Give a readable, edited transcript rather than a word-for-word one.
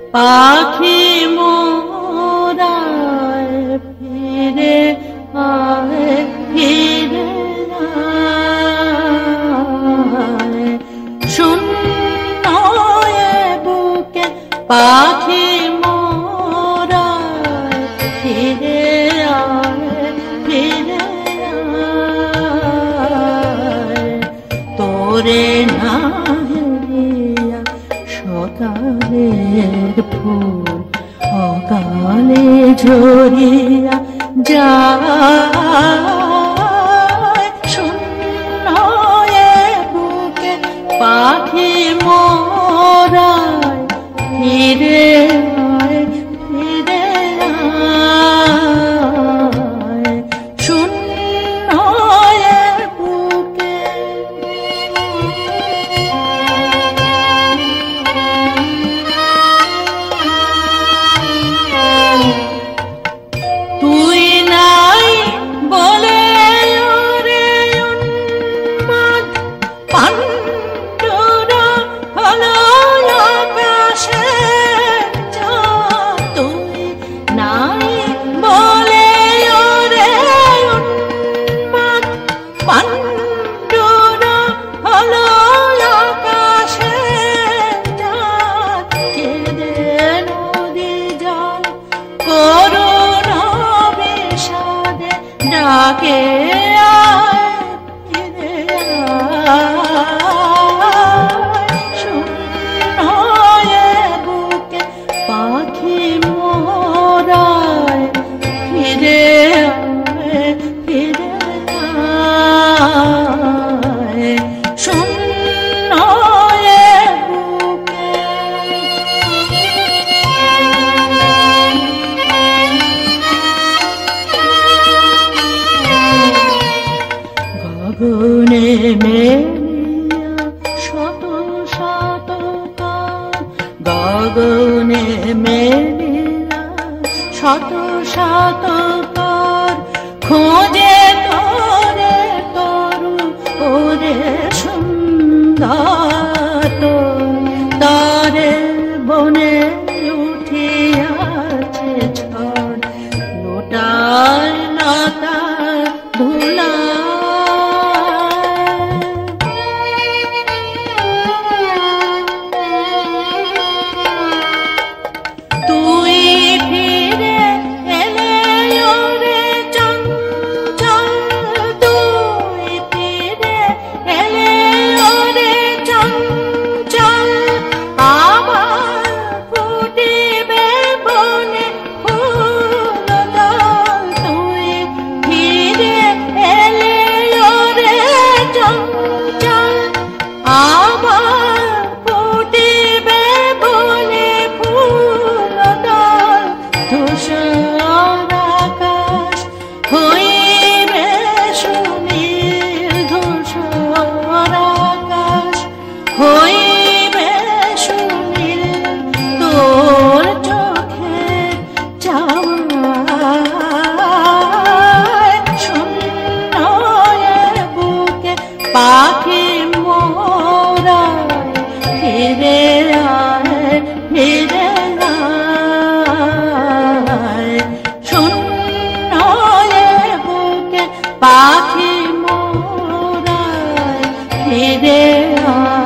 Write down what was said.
পাখি মোরায় ফিরে আয়, ফিরে আয়, শূন্য এ বুকে পাখি মোরায় ফিরে আয়, ফিরে আয়, তোরে না হেরিয়া সকালের ফুল অকালে ঝরিয়া যায়, শূন্য এ বুকে পাখি মোরায় ফিরে আয়, ফিরে আয়, শূন্য এ বুকে। তুই নাই বলে ওরে উন্মাদ পাণ্ডুরা হলো আকাশে চাঁদ, তুই নাই বলে ওরে উন্মাদ পাণ্ডুরা হলো আকাশে চাঁদ, কেঁদে নদী জল করুণা বিষাদে ডাকে আয়, ফিরে আয়, শূন্য এ বুকে পাখি মোরায় ফিরে আয়, ফিরে আয়, শূন্য এ বুকে। গগনে মেলিয়া শত শত কার, গগনে মেলিয়া শত শত কার, খোঁজে তোরে তরু ওরে সুন্দর, তারে বনে উঠিয়াছে ঝড়, লোটায় লতা ধুলা, তুই ফিরে এলে ওরে চঞ্চল, তুই ফিরে এলে ওরে চঞ্চল, আবার ফুটিবে বনে ফুলদল, তুই ফিরে এলে ওরে চঞ্চল, আবার ফুটিবে বনে ফুলদল, ধূসর আকাশ হইবে সুনীল, ধূসর আকাশ হইবে সুনীল, তোর চোখে চাওয়ায়, শূন্য এ বুকে পাখি মোরায় ফিরে আয়, ফিরে আয়, শূন্য এ বুকে পাখি মোরায় ফিরে আয়।